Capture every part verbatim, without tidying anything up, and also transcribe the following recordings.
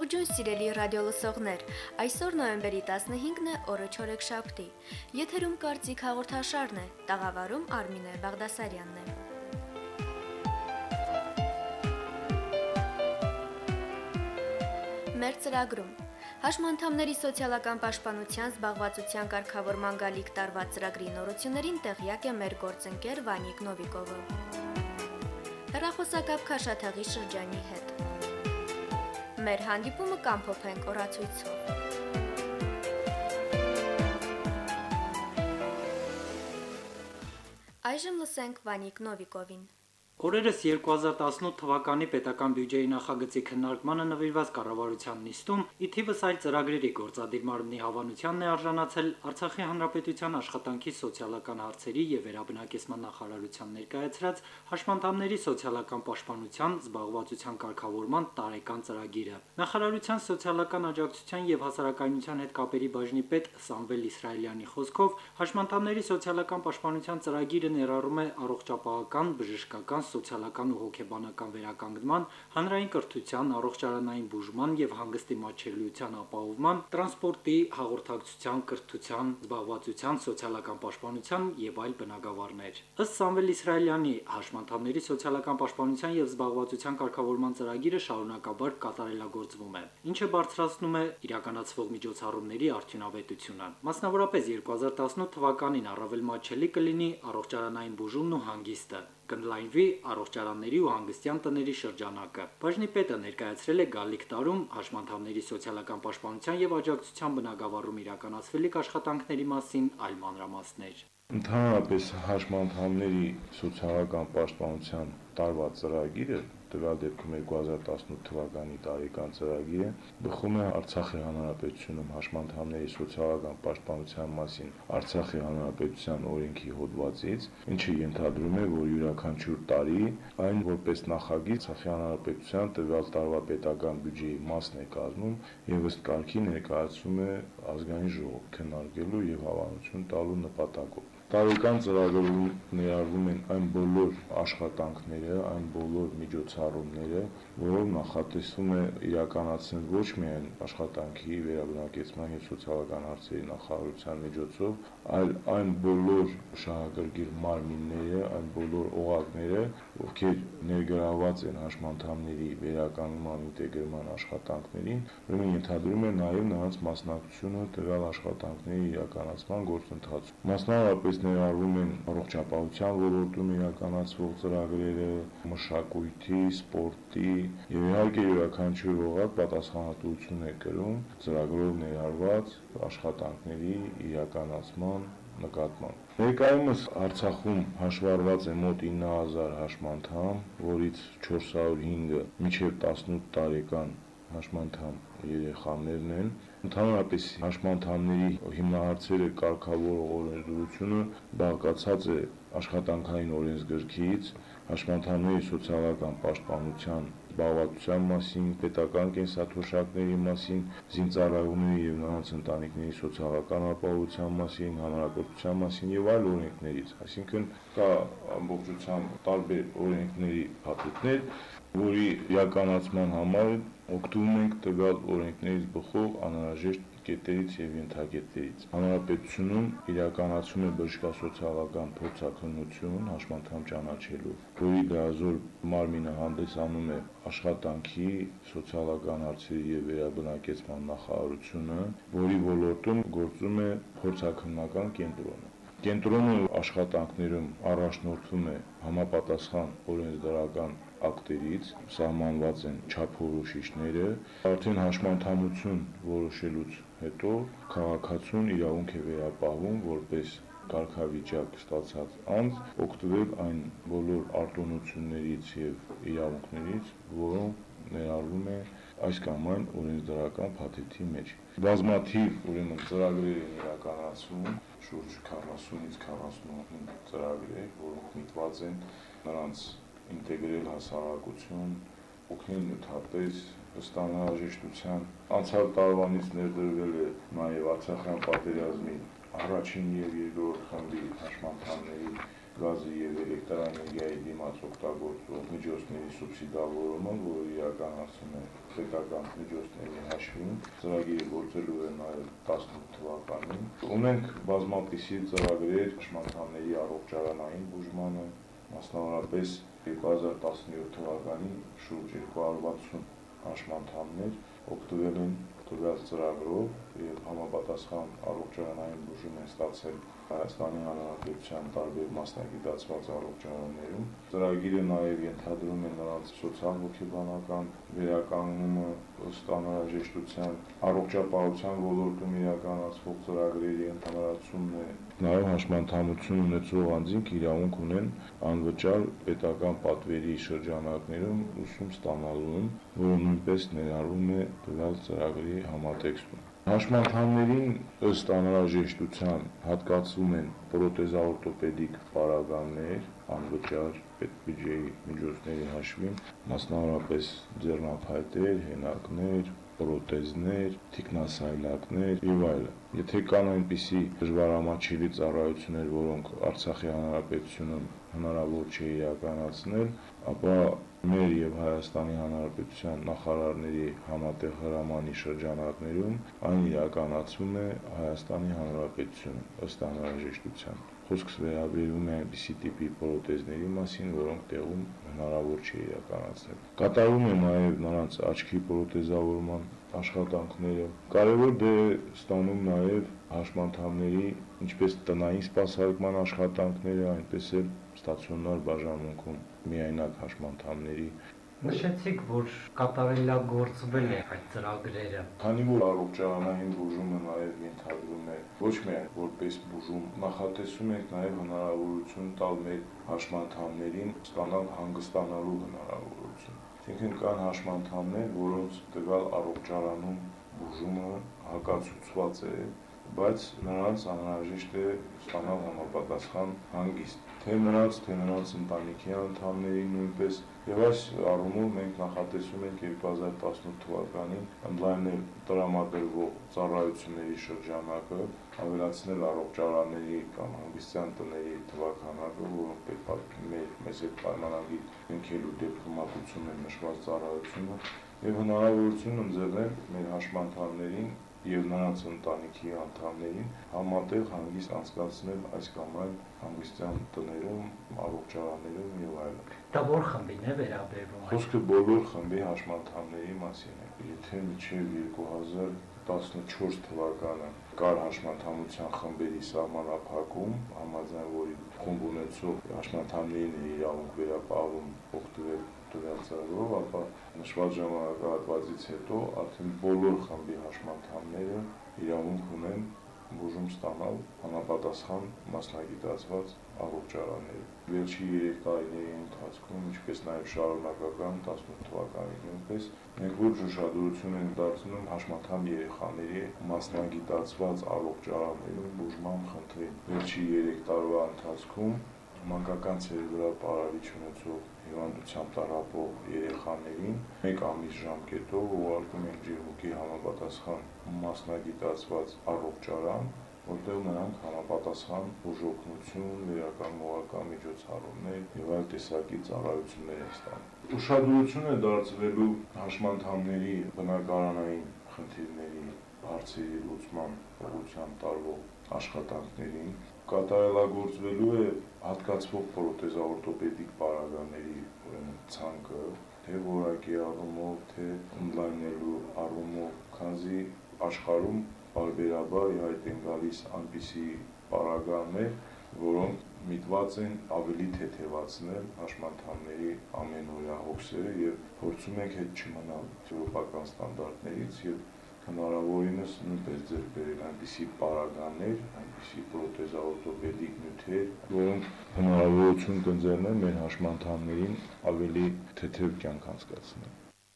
Ողջույն սիրելի ռադիոլսողներ, այսօր նոյեմբերի տասնհինգն է, օրը չորեքշաբթի, եթերում կարծիք հաղորդաշարն է, տաղավարում Արմինե Բաղդասարյանն է։ Մեր ծրագրում հաշմանդամների սոցիալական պաշտպանության զբաղվածության կարգավորման գալիք տարվա ծրագրի նորություններին տեղյակ է մեր գործընկեր Վանիկ Նովիկովը։ Հեռախոսակապ Քաշաթաղի շրջանի հետ։ Մեր հանդիպումը կամփոփենք օրացույցով։ Այժմ լսենք Վանիկ Նովիկովին։ Օրերս երկու հազար տասնութ թվականի պետական բյուջեի նախագծի քննարկմանը նվիրված կառավարության նիստում ի թիվս այլ ծրագրերի գործադիր մարմնի հավանությանն է արժանացել Արցախի Հանրապետության աշխատանքի սոցիալական հարցերի եւ վերաբնակեցման նախարարության ներկայացրած հաշմանդամների սոցիալական պաշտպանության զբաղվածության կարգավորման տարեկան ծրագիրը։ Նախարարության սոցիալական աջակցության եւ հասարակայնության հետ կապերի բաժնի պետ Սամվել Իսրայելյանի խոսքով հաշմանդամների սոցիալական պաշտպանության ծրագիրը ներառում է առողջապահական, բժշկական, սոցիալական ու հոգեբանական վերականգնման, հանրային կրթության, առողջարանային բուժման եւ հանգստի մատչելիության ապահովման, տրանսպորտի, հաղորդակցության, կրթության, զբաղվածության, սոցիալական պաշտպանության եւ այլ բնագավառներ։ Ըստ Սամվել Իսրայելյանի, հաշմանդամների սոցիալական պաշտպանության եւ զբաղվածության կարգավորման ծրագիրը շարունակաբար կատարելագործվում է, ինչը բարձրացնում է իրականացվող միջոցառումների արդյունավետությունը։ Մասնավորապես երկու հազար տասնութ թվականին առավել մատչելի կլինի առողջարանային բուժումն ու հանգիստը, կընդլայնվի առողջարանների ու հանգստյան տների շրջանակը։ Բաժնի պետը ներկայացրել է գալիք տարում հաշմանդամների սոցիալական պաշտպանության եւ աջակցության բնագավառում իրականացվելիք աշխատանքների մասին այլ մանրամասներ։ Ընդհանրապես հաշմանդամների սոցիալական պաշտպանության տարվա ծրագիրը տվյալ դեպքում երկու հազար տասնութ թվականի տարեկան ծրագիրը բխում է Արցախի Հանրապետությունում հաշմանդամների սոցիալական պաշտպանության մասին Արցախի Հանրապետության օրենքի հոդվածից, ինչը ենթադրում է, որ յուրաքանչյուր տարի այն որպես նախագիծ Արցախի Հանրապետության տվյալ տարվա պետական բյուջեի մասն է կազմում եւ ըստ կարգի ներկայացվում է ազգային ժողով քննարկելու եւ հավանություն տալու նպատակով։ Տարեկան ծրագրում ներառվում են այն բոլոր աշխատանքները, այն բոլոր միջոցառումները, որով նախատեսվում է իրականացնել ոչ միայն աշխատանքի, վերաբնակեցման եւ սոցիալական հարցերի նախարարության միջոցով, այլ այն բոլոր շահագրգիռ մարմինները, այն բոլոր օղակները, ովքեր ներգրավված են հաշմանդամների վերականգնման ինտեգրման աշխատանքներին, ուրեմն ենթադրում է նաեւ նրանց մասնակցությունը տվյալ աշխատանքների իրականացման գործընթացում։ Մասնավորապես ներառվում են առողջապահության ոլորտում իրականացվող ծրագրերը, մշակույթի, սպորտի եւ իհարկե յուրաքանչյուր օղակ պատասխանատվություն է կրում ծրագրով ներառված աշխատանքների իրականացման նկատմամբ։ Ներկայումս Արցախում հաշվառված է մոտ ինը հազար հաշմանդամ, որից չորս հարյուր հինգը մինչև տասնութ տարեկան հաշմանդամ երեխաներն են։ Ընդհանրապես հաշմանդամների հիմնահարցերը կարգավորող օրենսդրությունը բաղկացած է աշխատանքային օրենսգրքից, հաշմանդամների սոցիալական պաշտպանության զբաղվածության մասին, պետական կենսաթոշակների մասին, զինծառայողների եւ նրանց ընտանիքների սոցիալական ապահովության մասին, հանրակրթության մասին եւ այլ օրենքներից, այսինքն կա ամբողջությամբ տարբեր օրենքների փաթեթներ, որի իրականացման համար օգտվում ենք տվյալ օրենքներից բխող անհրաժեշտ կետերից եւ ենթակետերից։ Հանրապետությունում իրականացում է բժշկասոցիալական փորձաքննություն հաշմանդամ ճանաչելու, որի դրազոր մարմինը հանդիսանում է աշխատանքի, սոցիալական հարցերի եւ վերաբնակեցման նախարարությունը, որի ոլորտում գործում է փորձաքննական կենտրոնը։ Կենտրոնը աշխատանքներում առաջնորդվում է համապատասխան օրենսդրական ակտերից, սահմանված են չափորոշիչները, արդեն հաշմանդամություն որոշելուց հետո քաղաքացուն իրավունք է վերապահվում որպես կարգավիճակ ստացած անձ օգտվել այն բոլոր արտոնություններից եւ իրավունքներից, որոնք ներառվում է այս կամ այն օրենսդրական փաթեթի մեջ։ Բազմաթիվ ուրեմն ծրագրեր են իրականացվում, շուրջ քառասունից քառասունհինգ ծրագրեր, որոնք միտված են նրանց ինտեգրել հասարակություն, օգնել նյութապես ըստ անհրաժեշտության։ Անցյալ տարվանից ներդրվել է նաև Արցախյան պատերազմի առաջին եւ երկրորդ խմբի հաշմանդամների գազի եւ էլեկտրաէներգիայի դիմաց օգտագործող միջոցների սուբսիդավորումը, որը իրականացում է պետական միջոցների հաշվին, ծրագիրը գործելու է նաեւ տասնութ թվականին։ Ունենք բազմապիսի ծրագրեր հաշմանդամների առողջարանային բուժմանը, մասնավորապես երկու հազար տասնյոթ թվականին շուրջ երկու հարյուր վաթսուն հաշմանդամներ օգտվել են տվյալ ծրագրով եւ համապատասխան առողջարանային բուժում են ստացել Հայաստանի Հանրապետության տարբեր մասնագիտացված առողջարաններում։ Ծրագիրը նաև ենթադրում է նրանց սոցիալ-հոգեբանական վերականգնումը ըստ անհրաժեշտության, առողջապահության ոլորտում իրականացվող ծրագրերի ընդհանրացումն է։ Նաև հաշմանդամություն ունեցող անձինք իրավունք ունեն անվճար պետական պատվերի շրջանակներում ուսում ստանալու, որը նույնպես ներառվում է տվյալ ծրագրի համատեքստում։ Հաշմանդամներին ըստ անհրաժեշտության հատկացվում են պրոթեզաօրթոպեդիկ պարագաներ, անվճար պետբյուջեի միջոցների հաշվին, մասնավորապես ձեռնափայտեր, հենակներ, պրոթեզներ, թիկնասայլակներ եւ այլն։ Եթե կան այնպիսի դժվարամատչելի ծառայություններ, որոնք Արցախի Հանրապետությունում հնարավոր չէ իրականացնել, ապա մեր եւ Հայաստանի Հանրապետության նախարարների համատեղ հրամանի շրջանակներում այն իրականացվում է Հայաստանի Հանրապետությունում ըստ անհրաժեշտության։ Խոսքս վերաբերում է այնպիսի տիպի պրոթեզների մասին, որոնք տեղում հնարավոր չէ իրականացնել։ Կատարվում է նաև նրանց աչքի պրոթեզավորման աշխատանքները։ Կարևոր դեր է ստանում նաև հաշմանդամների ինչպես տնային սպասարկման աշխատանքները, այնպես էլ ստացիոնար բաժանմունքում միայնակ հաշմանդամների։ Նշեցիք, որ կատարելագործվել է այդ ծրագրերը։ Քանի որ առողջարանային բուժումը նաև ենթադրում է ոչ միայն որպես բուժում, նախատեսում ենք նաև հնարավորություն տալ մեր հաշմանդամներին ստանալ հանգստանալու հնարավորություն։ Այսինքն կան հաշմանդամներ, որոնց տվյալ առողջարանում բուժումը հակացուցված է, բայց նրանց անհրաժեշտ է ստանալ համապատասխան հանգիստ, թե նրանց, թե նրանց ընտանիքի անդամների նույնպես, եւ այս առումով մենք նախատեսում ենք երկու հազար տասնութ թվականին ընդլայնել տրամադրվող ծառայությունների շրջանակը, ավելացնել առողջարանների կամ հանգստյան տների թվաքանակը, որոնք պետք է մեր մեզ հետ պայմանագիր կնքելու դեպքում մատուցում են նշված ծառայությունը, եւ հնարավորություն ընձեռնել մեր հաշմանդամներին եւ նրանց ընտանիքի անդամներին համատեղ հանգիստ անցկացնել այս կամ այլ հանգստյան տներում, առողջարաններում եւ այլն։ Դա որ խմբին է վերաբերվում։ Խոսքը բոլոր խմբի հաշմանդամների մասին է։ Եթե մինչեւ երկու հազար տասնչորս թվականը կար հաշմանդամության խմբերի սահմանափակում, համաձայն որի խումբ ունեցող հաշմանդամներին է իրավունք վերապահում օգտվել տվյալ ծրագրով, ապա նշված ժամանակահատվածից հետո արդեն բոլոր խմբի հաշմանդամները իրավունք ունեն բուժում ստանալ համապատասխան մասնագիտացված առողջարաններում։ Վերջի երեք տարիների ընթացքում, ինչպես նաև շարունակական տասնութ թվականին նույնպես, մենք ոչ ուշադրություն ենք դարձնում հաշմանդամ երեխաների մասնագիտացված առողջարաններում բուժման խնդրին։ Վերջի երեք տարվա ընթացքում մանկական ցերեբրալ պարալիչ ունեցող հիվանդությամբ տառապող երեխաներին մեկ ամիս ժամկետով ուղարկում ենք ջերմուկի համապատասխան մասնագիտացված առողջարան, որտեղ նրանք համապատասխան բուժօգնություն, վերականգնողական միջոցառումներ եւ այլ տեսակի ծառայություններ են ստանում։ Ուշադրություն է դարձվելու հաշմանդամների բնակարանային խնդիրների հարցերի լուծման ուղղությամբ տարվող աշխատանքներին, կատարելագործվելու է հատկացվող պրոթեզաօրթոպեդիկ պարագաների ցանկը, թե որակի առումով, թե ընդլայնելու առումով, քանզի աշխարհում բարբերաբար հայտ են գալիս այնպիսի պարագաներ, որոնք միտված են ավելի թեթևացնել հաշմանդամների ամենօրյա հոգսերը եւ փորձում ենք հետ չմնալ եվրոպական ստանդարտներից եւ հնարավորինս նույնպես ձեռք բերել այնպիսի պարագաներ, այնպիսի պրոթեզաօրթոպեդիկ նյութեր, որոնք հնարավորություն կընձեռնեն մեր հաշմանդամներին ավելի թեթև կյանք անցկացնել։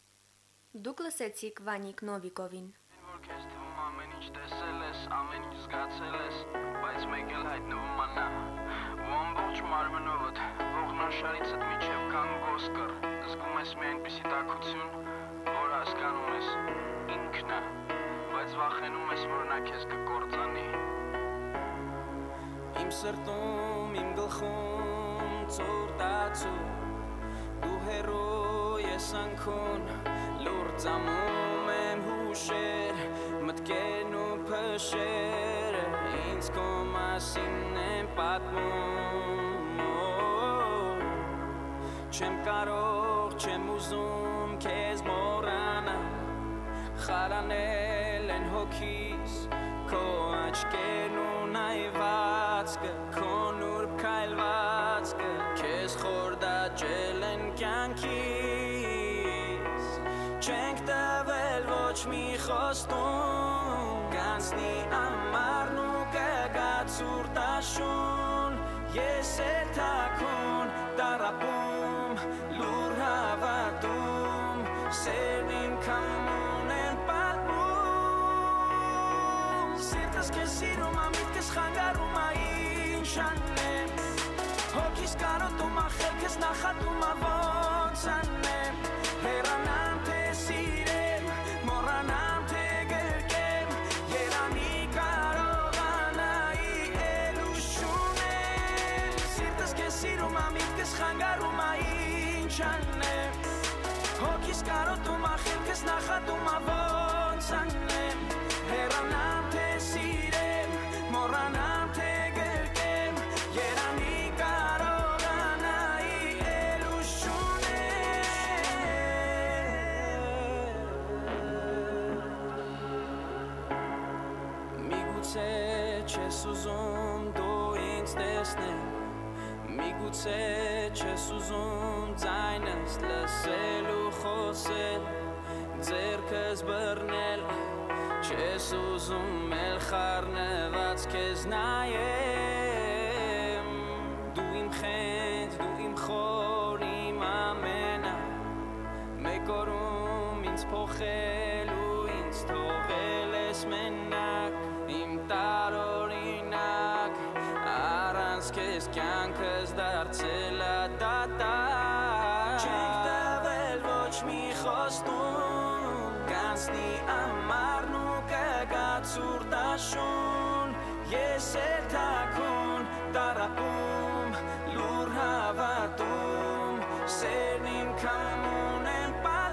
Դուք լսեցիք Վանիկ Նովիկովին։ Քեզ թվում ամեն ինչ տեսել ես, ամեն ինչ զգացել ես, բայց մեկ էլ հայտնվում է նա։ Ու ամբողջ մարմնովդ, ողնաշարիցդ միջև կան ոսկր, զգում ես մի այնպիսի տաքություն, որ հասկանում ես ինքն է, բայց վախենում ես, որ նա քեզ կկործանի։ Իմ սրտում, իմ գլխում ծորտացու դու հերոյ ես անքուն լուրջ ամում եմ հուշեր մտքերն ու փշերը ինձ քո մասին եմ պատմում չեմ կարող չեմ ուզում քեզ մոռանալ խարանել են հոգիս քո աչքերն ու նայվածքը քո նուրբ քայլվածքը քեզ խորդաճել են կյանքիս չենք տվել ոչ մի խոստում կանցնի ամառն ու կգա ցուրտաշուն ես էլ թաքուն տարապում լուր հավատում սերն իմ քամուն են պատմում սիրտս քեզ սիրում ա միտքս խանգարում ա ինչ անեմ հոգիս կարոտում ա խելքս նախատում ա ոնց անեմ հեռանամ թե սիրեմ մոռանամ թե գրկեմ երանի կարողանայի էլ ուժ չունեմ սիրտս քեզ սիրում ա միտքս խանգարում ա ինչ անեմ հոգիս կարոտում ա խելքս նախատում ա ոնց անեմ հեռանամ թե սիրեմ մոռանամ թե գրկեմ երանի կարողանայի էլ ուժ չունեմ միգուցե չես ուզում դու ինձ տեսնել միգուցե չես ուզում ձայնս լսել ու խոսել ձեռքս բռնել չես ուզում էլ խառնված քեզ նայեմ դու իմ խենթ դու իմ խոր իմ ամենը մեկ օրում ինձ փոխել ու ինձ թողել ես մենակ իմ տարօրինակ առանց քեզ կյանքս դարձել ա դատարկ չենք տվել ոչ մի խոստում կանցնի ամառն ու կգա ցուրտաշուն ես էլ թաքուն տարապում լուր հավատում սերն իմ քամուն են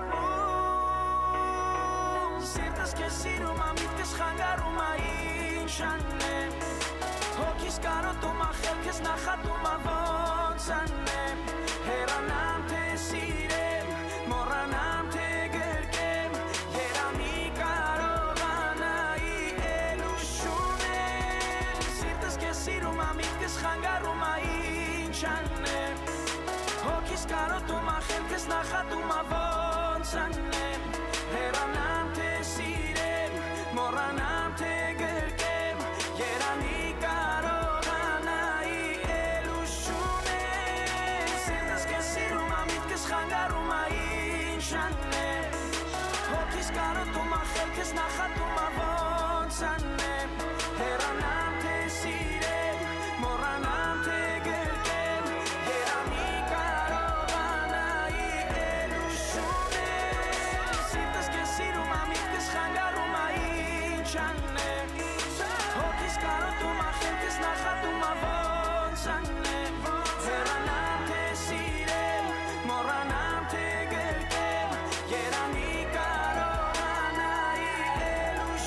պատմում սիրտս քեզ սիրում ա միտքս խանգարում ա ինչ անեմ հոգիս կարոտում ա խելքս նախատում ա ոնց անեմ հեռանամ թե սիրեմ մոռանամ թե գրկեմ երանի կարողանայի էլ ուժ չունեմ սիրտս քեզ սիրում ա միտքս խանգարում ա ինչ անեմ հոգիս կարոտում ա խելքս նախատում ա ոնց անեմ հեռանամ թե սիրեմ մոռանամ թե գրկեմ երանի կարողանայի էլ ուժ չունեմ սիրտս քեզ սիրում ա միտքս խանգարում ա ինչ անեմ հոգիս կարոտում ա խելքս նախատում ա ոնց անեմ հեռանամ թե սիրեմ մոռանամ թե գրկեմ երանի կարողանայի էլ ուժ չունեմ սիրտս քեզ սիրում ա միտքս խանգարում ա ինչ անեմ հոգիս կարոտում ա խելքս նախատում ա ոնց անեմ հեռանամ թե սիրեմ մոռանամ թե գրկեմ երանի կարողանայի էլ ուժ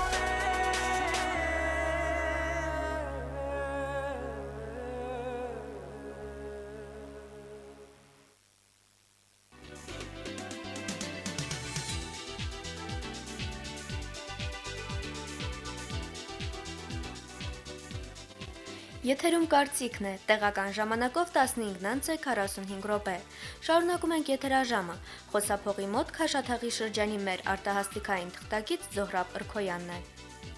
Եթերում կարծիքն է, տեղական ժամանակով տասնհինգ քառասունհինգ րոպե։ Շարունակում ենք եթերաժամը։ Խոսափողի մոտ Քաշաթաղի շրջանի մեր արտահասթիկային թղթակից Զոհրաբ Ըրքոյանն է։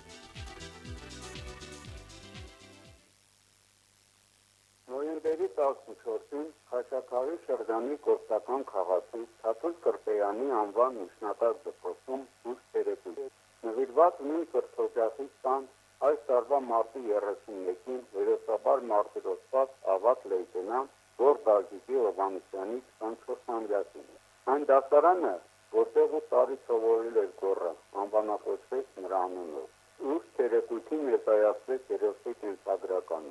Նոյեմբերի տասնչորսին Քաշաթաղի շրջանի գործական քաղաքի Թաթուլ Կրպեյանի անվան միջնակարգ դպրոցում ուշ երեկույթ նվիրված նույն կրթօջախի տան այս տարվա մարտի երեսունմեկին վերջաբար մարտիրոսված ավագ լեյտենանտ Գոր Դալգիկի Հովհաննիսյանի քսանչորսամյակին։ Այն դասարանը, որտեղ ու տարի սովորել էր Գորը, անվանակոչվեց նրա անունով։ Ուշ երեկույթին ներկայացվեց երեքսի կենսագրականը։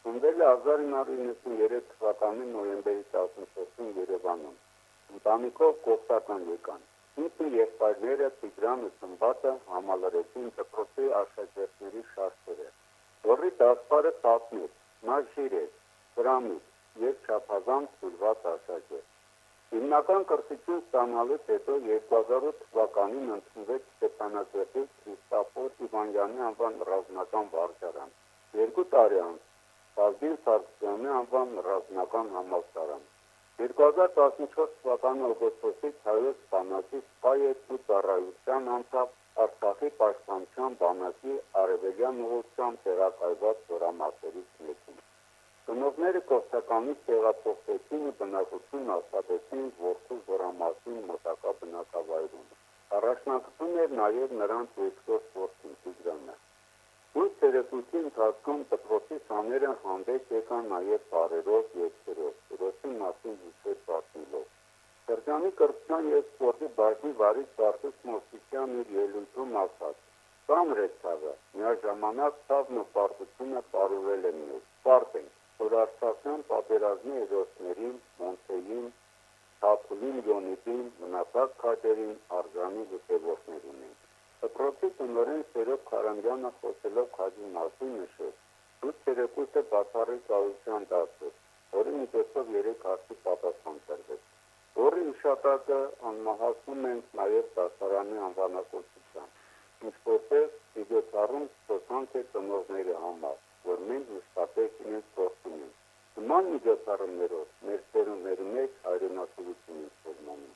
Ծնվել է հազար ինը հարյուր իննսուններեք թվականի նոյեմբերի տասնչորսին Երևանում։ Ընտանիքով կոպտական եկան։ Ինքը եղբայրները Տիգրանը Սմբատը համալրեցին դպրոցի աշակերտների շարքերը։ Որի դասպարը տասնութ, նա ժիր էր, դրամից և չափազանց սիրված աշակերտ։ Հիմնական կրթություն ստանալուց հետո երկու հազար ութ թվականին ընդունվեց Ստեփանակերտի Քրիստոֆոր Իվանյանի անվան ռազմական վարչարան։ Երկու տարի անց Բազգին Սարգսյանի անվան ռազմական համալսարան։ երկու հազար տասնչորս թվականի օգոստոսից հայոց բանակի սպայեցու ծառայության անցավ Արցախի պաշտպանության բանակի արևելյան ուղղությամբ տեղակայված զորամասերից մեկում։ Ծնողները կորսականից տեղափոխվեցին ու բնակություն հաստատեցին որդու զորամասին մոտակա բնակավայրում։ Առաջնակցում էր նաև նրանց երկրորդ որդին Տիգրանը։ Ույս երեկույթի ընթացքում դպրոցի սաները հանդես եկան նաև բարերով երգերով, Տիրոջի մասին հիշեր պատմելով։ Շրջանի կրթության և սպորտի բաժնի վարիչ Վարդուս Մովսիսյանն իր ելույթում ասաց. «Ծանր է ցավը, միաժամանակ ցավն ու պարտությունը պարուրել են մեզ։ Պարտ ենք, որ Արցախյան պատերազմի հերոսներին, Մոնթեին, Թափուլին, Յոնիդին, մնացած քաջերին արժանի հետևորդներ ունենք»։ Դպրոցի տնօրեն Սերոբ Քարամյանը խոսելով քաջի մասին նշեց. «Ույս երեկույթը բացառիկ կայության դաս էր, որի միջոցով երեք հարցի պատասխան տրվեց, որի հիշատակը անմահացնում ենք նաև դասարանի անվանակոչությամբ, ինչպես միջոցառում ցուցանք է ծնողների համար, որ մենք մշտապես իրենց գործում ենք։ Նման միջոցառումներով մեր ծերունների մեջ հայրենասիրություն ենք ֆորմանում»։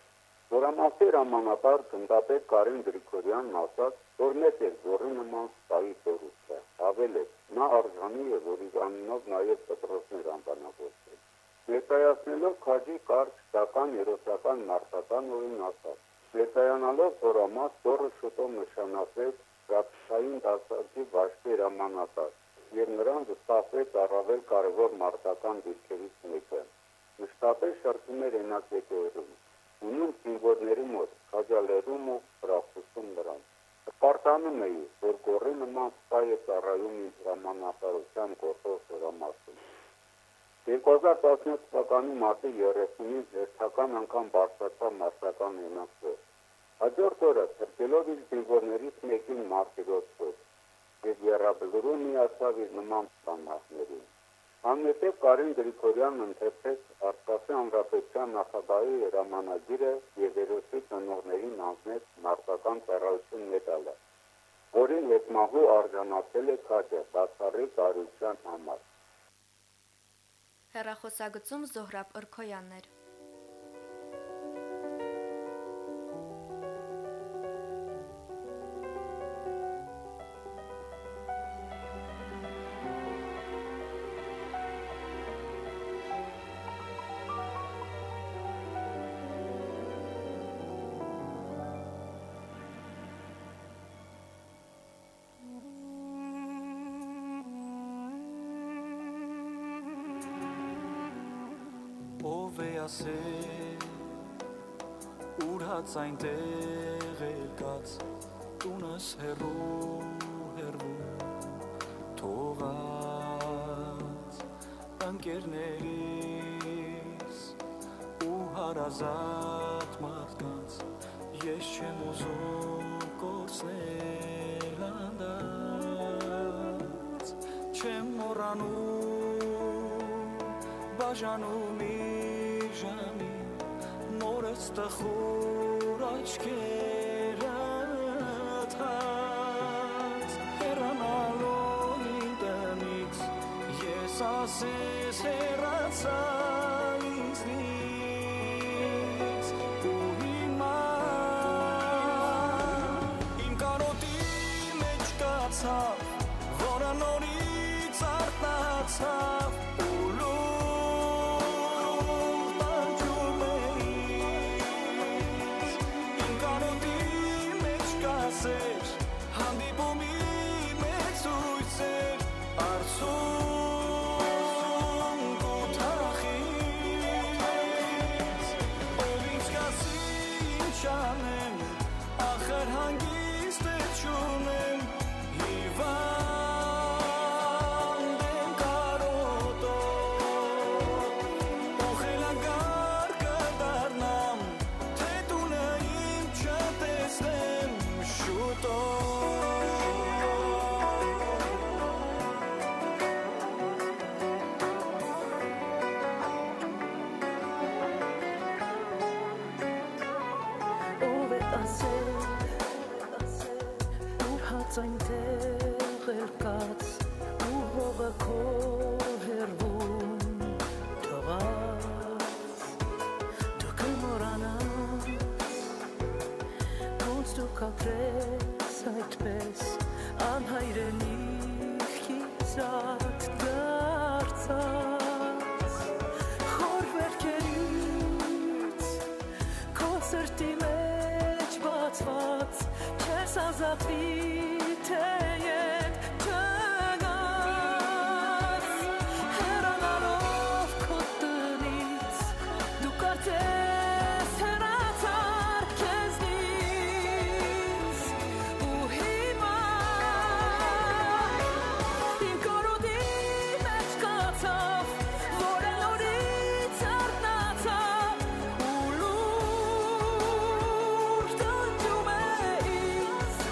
Զորամասի հրամանատար գնդապետ Կարեն Գրիգորյանն ասաց, որ մեծ էր զորի նման սպայի տերուցը, ավելեց, նա արժանի է, որ իր անունով նաև դպրոցներ անվանագործել։ Ներկայացնելով քաջի կարճ դական երոսական մարտական օրին ասաց. «Ներկայանալով զորամաս զորը շուտով նշանակվեց ռազմային դասակի վաշտի հրամանատար և նրան վստահվեց առավել կարևոր մարտական դիրքերից մեկը։ Մշտապես շրջում էր էնակետերում, ունում զինվորների մոտ, քաջալերում ու հրախուսում նրան։ Հպարտանում էի, որ գոռի նման սպա է ծառայում ինձ հրամանատարության գործող զորամասում»։ երկու հազար տասնյոթ թվականի մարտի երեսունին հերթական անգամ բարձրացավ մարտական էնակը։ Հաջորդ օրը թրջելով իր զինվորներից մեկին մարտիրոսվեց և եռաբլուրում միացավ իր նման սպանողներին։ Անմետև Կարեն Գրիգորյանն ընթերցեց Արցախի հանրապետության նախագահի հրամանագիրը և հերոսի ծնողներին հանձնեց մարտական ծառայություն մեդալը, որին հետմահու արժանացել է քաջը բացառիկ արիության համար։ Հեռախոսագծում Զոհրաբ Ըրքոյանն էր։ Ով է ասել, ուր հաց այնտեղ եկած, տունս հեռու հեռու թողած, ընկերներիս ու հարազատ մարդկանց, ես չեմ ուզում կորցնել անդած, չեմ մոռանում բաժանում Ժամի նորս տխուր աչքերդ հաց հեռանալով իմ տնից ես ասես հեռացա ինձնից ու հիմա իմ կարոտի մեջ կացավ որը նորից արթնացավ Հիվանդ եմ կարող Այնտեղ էլ կաց ու հողը քո հերվում թողած դու կմոռանաս ոնց դու կապրես այդպես անհայրենիքի զատ դարձած խոր վերքերից քո սրտի մեջ բացված չես ազատվի Teyet çöğaz Her analov kuttunitz Du kartes her atar keznitz Uhima Im korudi mechkatzav Voren oritz arnatzav Ulur tanjumeitz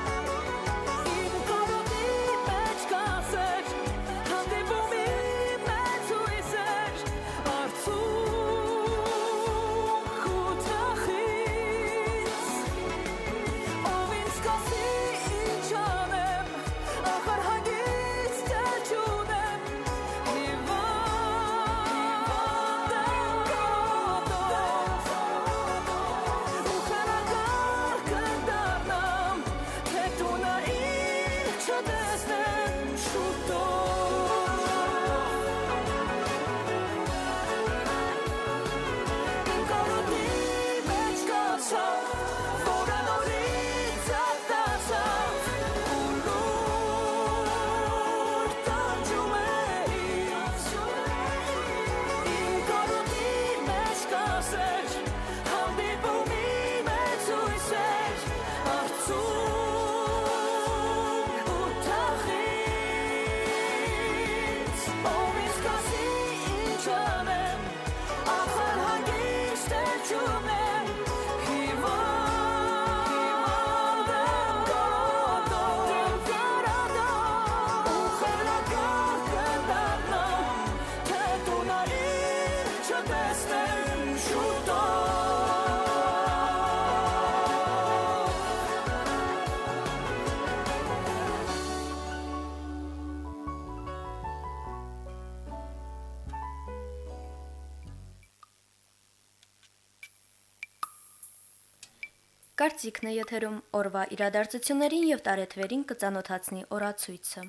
Կարծիքն է եթերում օրվա իրադարձություններին եւ տարեթվերին կծանոթացնի օրացույցը։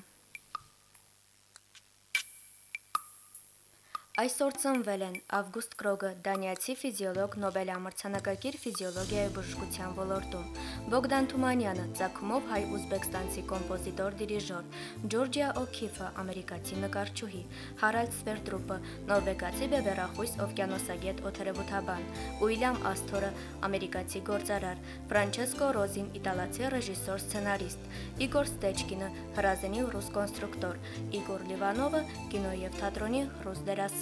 Այսօր ծնվել են Ավգուստ Կրոգը, դանիացի ֆիզիոլոգ, Նոբելի մրցանակակիր ֆիզիոլոգիայի բժշկության ոլորտում, Բոգդան Թումանյանը, ծագումով հայ-ուզբեկստանցի կոմպոզիտոր, դիրիժոր, Ջորջիա Օքիֆը, ամերիկացի նկարչուհի, Հարալդ Սվերդրուպը, նորվեգացի բևեռախույս օվկիանոսագետ օթերևութաբան, Ուիլյամ Ասթորը, ամերիկացի գործարար, Ֆրանչեսկո Ռոզին, իտալացի ռեժիսոր, սցենարիստ, Իգոր Ստեչկինը, հրազենի ռուս կոնստրուկտոր, Իգոր Լիվանովը, կինո եւ թատրոնի ռուս դերասան։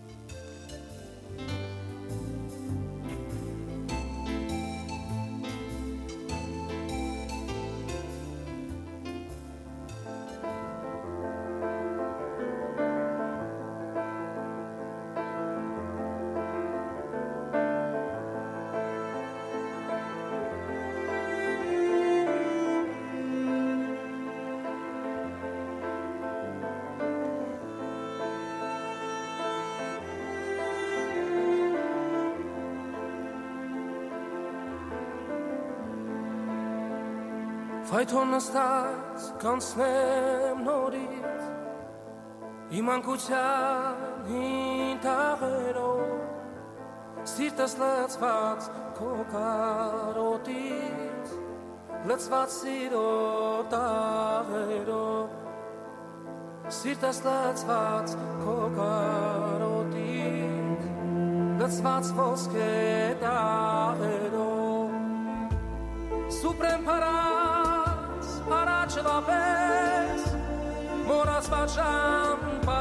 Ֆայթոն նստած կանցնեմ նորից Իմ անկության հին տաղերով Սիրտս լծված քո կարոտից Լծված սիրո տաղերով Սիրտս լծված քո կարոտից Լծված ոսկե տաղերով Սուպրեմ փարած առաջվապես Մորացված ժամ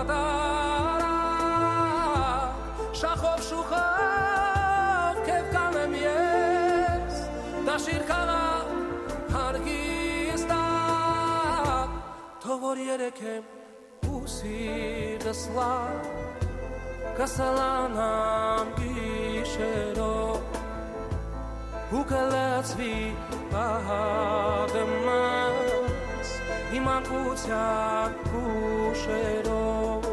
պատարակ Շախով շուխով կև կանեմ ես Դաշիր քաղաք հարգի որ երեք եմ ու սիրտս լավ կսալանամ գիշերով ու կլացվի ահագմս իմ անկության հուշերով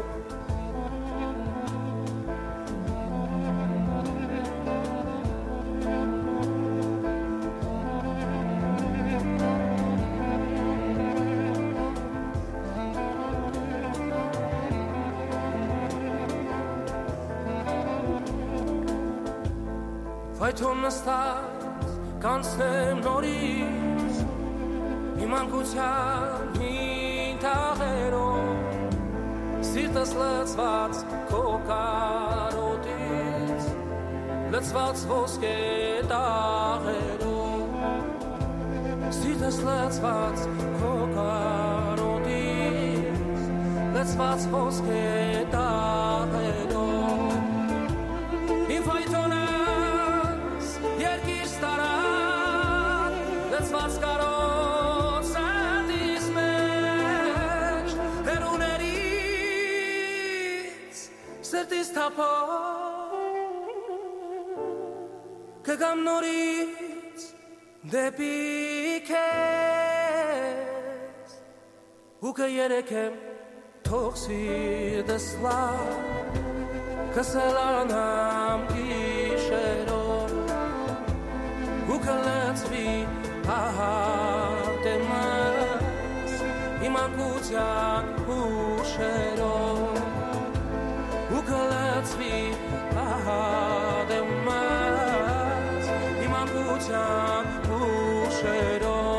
Վայթում նստած կանցնեմ նորից իմ անկության հին թաղերով սիրտս լծված քո կարոտից լծված ոսկե տաղերով սիրտս լծված քո կարոտից լծված ոսկե տաղերով իմ վայթոնը Լծված կարոտ սատիս մեջ հերուներից սրտիս թափով կգամ նորից դեպի քեզ ու կերեքեմ թող սիրտս լավ կսելանամ գիշերով ու կլծվի ահատեմս իմ անկության հուշերով ու կլծվի ահատեմս իմ անկության հուշերով